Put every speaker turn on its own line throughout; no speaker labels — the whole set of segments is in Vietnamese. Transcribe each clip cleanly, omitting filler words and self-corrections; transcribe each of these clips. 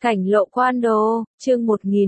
Cảnh lộ quan đồ, chương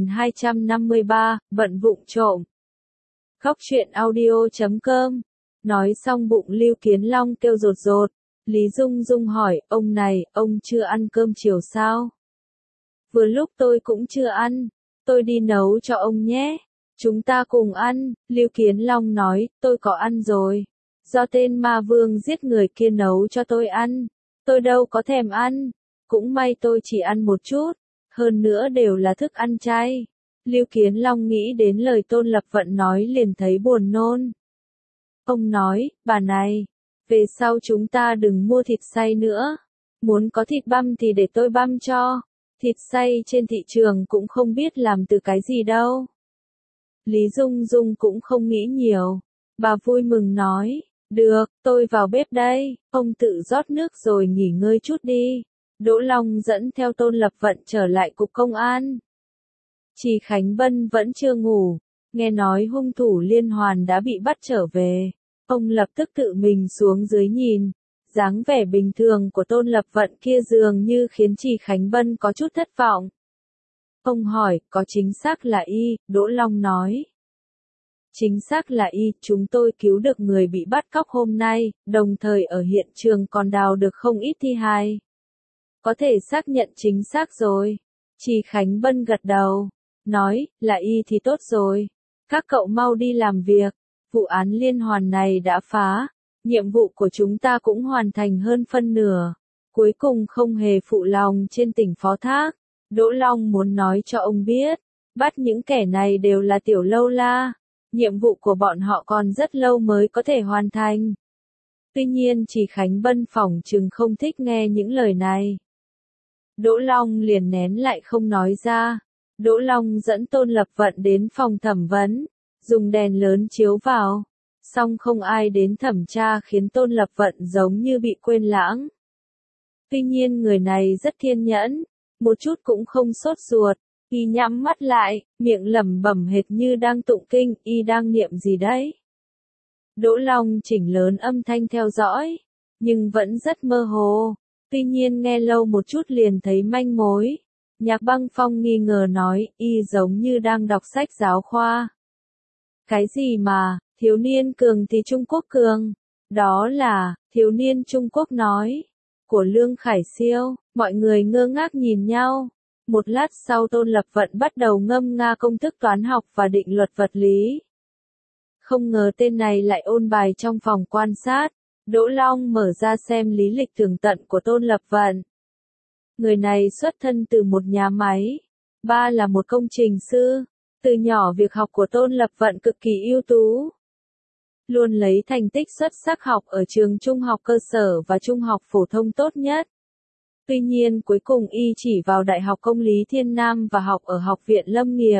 1253, bận vụng trộm. Khóc chuyện audio.com. Nói xong bụng Lưu Kiến Long kêu rột rột. Lý Dung Dung hỏi, ông này, ông chưa ăn cơm chiều sao? Vừa lúc tôi cũng chưa ăn, tôi đi nấu cho ông nhé. Chúng ta cùng ăn, Lưu Kiến Long nói, tôi có ăn rồi. Do tên ma vương giết người kia nấu cho tôi ăn. Tôi đâu có thèm ăn. Cũng may tôi chỉ ăn một chút. Hơn nữa đều là thức ăn chay. Lưu Kiến Long nghĩ đến lời Tôn Lập Vận nói liền thấy buồn nôn. Ông nói, bà này, về sau chúng ta đừng mua thịt xay nữa. Muốn có thịt băm thì để tôi băm cho. Thịt xay trên thị trường cũng không biết làm từ cái gì đâu. Lý Dung Dung cũng không nghĩ nhiều. Bà vui mừng nói, được, tôi vào bếp đây, ông tự rót nước rồi nghỉ ngơi chút đi. Đỗ Long dẫn theo Tôn Lập Vận trở lại cục công an. Trì Khánh Vân vẫn chưa ngủ, nghe nói hung thủ liên hoàn đã bị bắt trở về. Ông lập tức tự mình xuống dưới nhìn, dáng vẻ bình thường của Tôn Lập Vận kia dường như khiến Trì Khánh Vân có chút thất vọng. Ông hỏi, có chính xác là y, Đỗ Long nói. Chính xác là y, chúng tôi cứu được người bị bắt cóc hôm nay, đồng thời ở hiện trường còn đào được không ít thi hài. Có thể xác nhận chính xác rồi. Trì Khánh Vân gật đầu, nói, là y thì tốt rồi. Các cậu mau đi làm việc, vụ án liên hoàn này đã phá, nhiệm vụ của chúng ta cũng hoàn thành hơn phân nửa. Cuối cùng không hề phụ lòng trên tỉnh Phó Thác. Đỗ Long muốn nói cho ông biết, bắt những kẻ này đều là tiểu lâu la. Nhiệm vụ của bọn họ còn rất lâu mới có thể hoàn thành. Tuy nhiên Trì Khánh Vân phỏng chừng không thích nghe những lời này. Đỗ Long liền nén lại không nói ra. Đỗ Long dẫn Tôn Lập Vận đến phòng thẩm vấn, dùng đèn lớn chiếu vào. Song không ai đến thẩm tra khiến Tôn Lập Vận giống như bị quên lãng. Tuy nhiên người này rất kiên nhẫn, một chút cũng không sốt ruột. Y nhắm mắt lại, miệng lẩm bẩm hệt như đang tụng kinh, y đang niệm gì đấy. Đỗ Long chỉnh lớn âm thanh theo dõi, nhưng vẫn rất mơ hồ. Tuy nhiên nghe lâu một chút liền thấy manh mối. Nhạc Băng Phong nghi ngờ nói, y giống như đang đọc sách giáo khoa. Cái gì mà, thiếu niên cường thì Trung Quốc cường? Đó là, thiếu niên Trung Quốc nói. Của Lương Khải Siêu, mọi người ngơ ngác nhìn nhau. Một lát sau Tôn Lập Vận bắt đầu ngâm nga công thức toán học và định luật vật lý. Không ngờ tên này lại ôn bài trong phòng quan sát. Đỗ Long mở ra xem lý lịch tường tận của Tôn Lập Vận. Người này xuất thân từ một nhà máy. Ba là một công trình sư. Từ nhỏ việc học của Tôn Lập Vận cực kỳ ưu tú. Luôn lấy thành tích xuất sắc học ở trường trung học cơ sở và trung học phổ thông tốt nhất. Tuy nhiên cuối cùng y chỉ vào Đại học Công lý Thiên Nam và học ở Học viện Lâm nghiệp.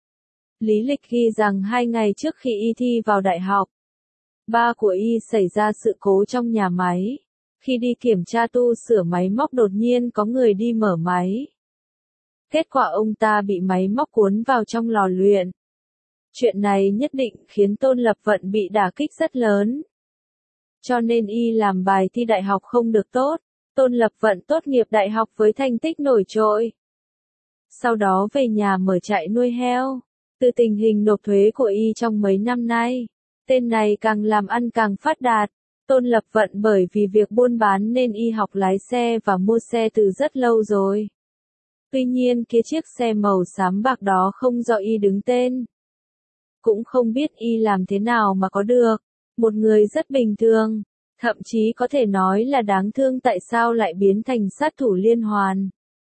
Lý lịch ghi rằng 2 ngày trước khi y thi vào đại học, ba của y xảy ra sự cố trong nhà máy. Khi đi kiểm tra tu sửa máy móc đột nhiên có người đi mở máy. Kết quả ông ta bị máy móc cuốn vào trong lò luyện. Chuyện này nhất định khiến Tôn Lập Vận bị đả kích rất lớn. Cho nên y làm bài thi đại học không được tốt. Tôn Lập Vận tốt nghiệp đại học với thành tích nổi trội. Sau đó về nhà mở trại nuôi heo. Từ tình hình nộp thuế của y trong mấy năm nay, tên này càng làm ăn càng phát đạt. Tôn Lập Vận bởi vì việc buôn bán nên y học lái xe và mua xe từ rất lâu rồi. Tuy nhiên chiếc xe màu xám bạc đó không do y đứng tên. Cũng không biết y làm thế nào mà có được. Một người rất bình thường. Thậm chí có thể nói là đáng thương tại sao lại biến thành sát thủ liên hoàn.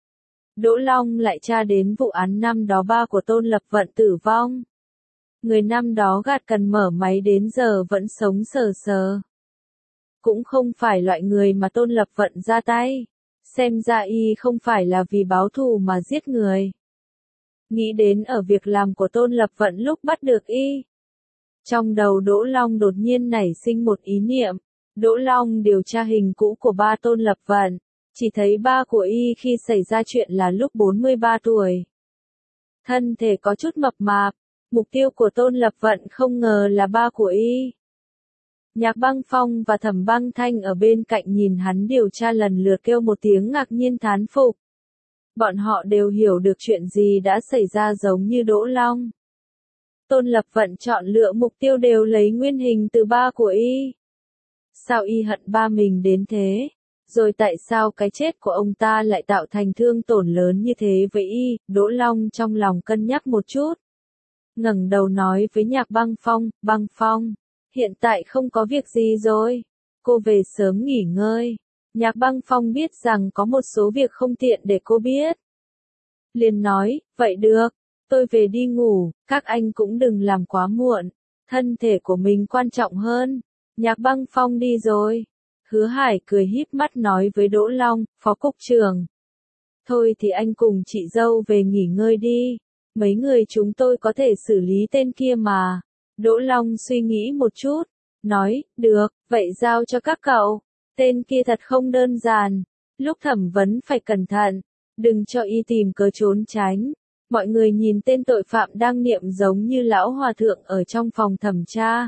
Đỗ Long lại tra đến vụ án năm đó ba của Tôn Lập Vận tử vong. Người năm đó gạt cần mở máy đến giờ vẫn sống sờ sờ. Cũng không phải loại người mà Tôn Lập Vận ra tay. Xem ra y không phải là vì báo thù mà giết người. Nghĩ đến ở việc làm của Tôn Lập Vận lúc bắt được y. Trong đầu Đỗ Long đột nhiên nảy sinh một ý niệm. Đỗ Long điều tra hình cũ của ba Tôn Lập Vận, chỉ thấy ba của y khi xảy ra chuyện là lúc 43 tuổi. Thân thể có chút mập mạp, mục tiêu của Tôn Lập Vận không ngờ là ba của y. Nhạc Băng Phong và Thẩm Băng Thanh ở bên cạnh nhìn hắn điều tra lần lượt kêu một tiếng ngạc nhiên thán phục. Bọn họ đều hiểu được chuyện gì đã xảy ra giống như Đỗ Long. Tôn Lập Vận chọn lựa mục tiêu đều lấy nguyên hình từ ba của y. Sao y hận ba mình đến thế? Rồi tại sao cái chết của ông ta lại tạo thành thương tổn lớn như thế với y? Đỗ Long trong lòng cân nhắc một chút. Ngẩng đầu nói với Nhạc Băng Phong, hiện tại không có việc gì rồi. Cô về sớm nghỉ ngơi. Nhạc Băng Phong biết rằng có một số việc không tiện để cô biết. Liền nói, vậy được, tôi về đi ngủ, các anh cũng đừng làm quá muộn. Thân thể của mình quan trọng hơn. Nhạc Băng Phong đi rồi. Hứa Hải cười híp mắt nói với Đỗ Long, Phó Cục trưởng. Thôi thì anh cùng chị dâu về nghỉ ngơi đi. Mấy người chúng tôi có thể xử lý tên kia mà. Đỗ Long suy nghĩ một chút. Nói, được, vậy giao cho các cậu. Tên kia thật không đơn giản. Lúc thẩm vấn phải cẩn thận. Đừng cho y tìm cớ trốn tránh. Mọi người nhìn tên tội phạm đang niệm giống như lão hòa thượng ở trong phòng thẩm tra.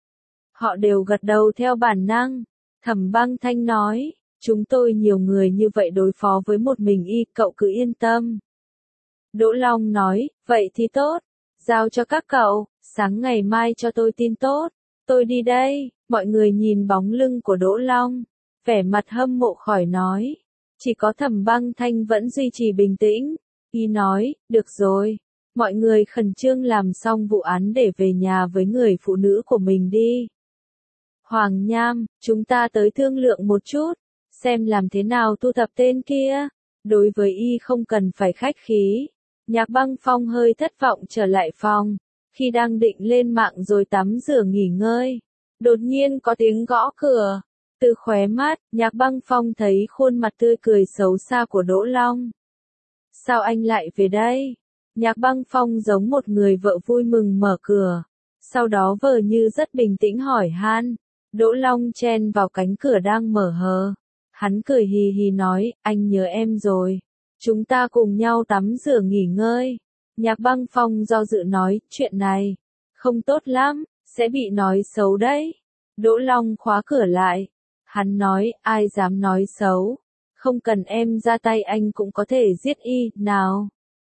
Họ đều gật đầu theo bản năng. Thẩm Băng Thanh nói, chúng tôi nhiều người như vậy đối phó với một mình y, cậu cứ yên tâm. Đỗ Long nói, vậy thì tốt, giao cho các cậu, sáng ngày mai cho tôi tin tốt, tôi đi đây. Mọi người nhìn bóng lưng của Đỗ Long, vẻ mặt hâm mộ khỏi nói. Chỉ có Thẩm Băng Thanh vẫn duy trì bình tĩnh, y nói, được rồi, mọi người khẩn trương làm xong vụ án để về nhà với người phụ nữ của mình đi. Hoàng Nham, chúng ta tới thương lượng một chút, xem làm thế nào thu thập tên kia. Đối với y không cần phải khách khí. Nhạc Băng Phong hơi thất vọng trở lại phòng. Khi đang định lên mạng rồi tắm rửa nghỉ ngơi, đột nhiên có tiếng gõ cửa. Từ khóe mắt, Nhạc Băng Phong thấy khuôn mặt tươi cười xấu xa của Đỗ Long. Sao anh lại về đây? Nhạc Băng Phong giống một người vợ vui mừng mở cửa. Sau đó vờ như rất bình tĩnh hỏi han. Đỗ Long chen vào cánh cửa đang mở hờ. Hắn cười hì hì nói, anh nhớ em rồi. Chúng ta cùng nhau tắm rửa nghỉ ngơi. Nhạc Băng Phong do dự nói, chuyện này không tốt lắm, sẽ bị nói xấu đấy. Đỗ Long khóa cửa lại. Hắn nói, ai dám nói xấu. Không cần em ra tay anh cũng có thể giết y, nào.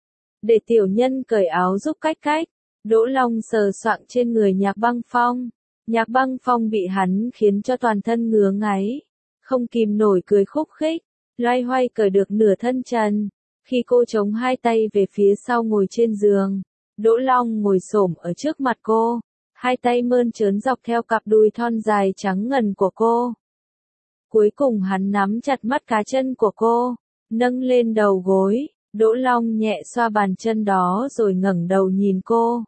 Để tiểu nhân cởi áo giúp cách. Đỗ Long sờ soạng trên người Nhạc Băng Phong. Nhạc Băng Phong bị hắn khiến cho toàn thân ngứa ngáy. Không kìm nổi cười khúc khích. Loay hoay cởi được nửa thân trần. Khi cô chống hai tay về phía sau ngồi trên giường, Đỗ Long ngồi xổm ở trước mặt cô. Hai tay mơn trớn dọc theo cặp đùi thon dài trắng ngần của cô. Cuối cùng hắn nắm chặt mắt cá chân của cô, nâng lên đầu gối. Đỗ Long nhẹ xoa bàn chân đó rồi ngẩng đầu nhìn cô.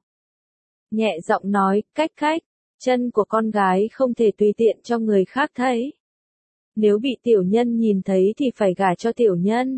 Nhẹ giọng nói, cách, chân của con gái không thể tùy tiện cho người khác thấy. Nếu bị tiểu nhân nhìn thấy thì phải gả cho tiểu nhân.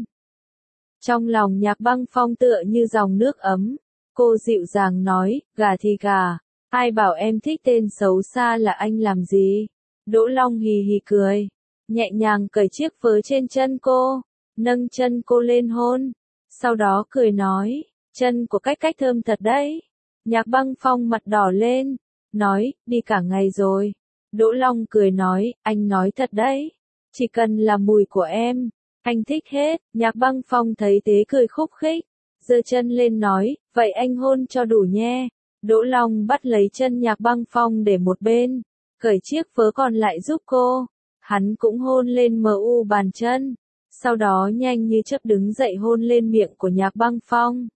Trong lòng Nhạc Băng Phong tựa như dòng nước ấm. Cô dịu dàng nói, gả thì gả. Ai bảo em thích tên xấu xa là anh làm gì? Đỗ Long hì hì cười. Nhẹ nhàng cởi chiếc vớ trên chân cô. Nâng chân cô lên hôn. Sau đó cười nói, chân của cách thơm thật đấy. Nhạc Băng Phong mặt đỏ lên. Nói, đi cả ngày rồi. Đỗ Long cười nói, anh nói thật đấy. Chỉ cần là mùi của em, anh thích hết. Nhạc Băng Phong thấy thế cười khúc khích, giơ chân lên nói, vậy anh hôn cho đủ nhé. Đỗ Long bắt lấy chân Nhạc Băng Phong để một bên, cởi chiếc vớ còn lại giúp cô. Hắn cũng hôn lên mu bàn chân, sau đó nhanh như chớp đứng dậy hôn lên miệng của Nhạc Băng Phong.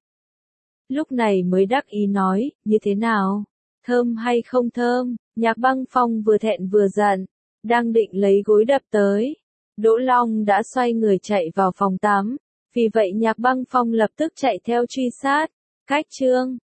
Lúc này mới đắc ý nói, như thế nào? Thơm hay không thơm? Nhạc Băng Phong vừa thẹn vừa giận, đang định lấy gối đập tới. Đỗ Long đã xoay người chạy vào phòng tắm, vì vậy Nhạc Băng Phong lập tức chạy theo truy sát. Cách chương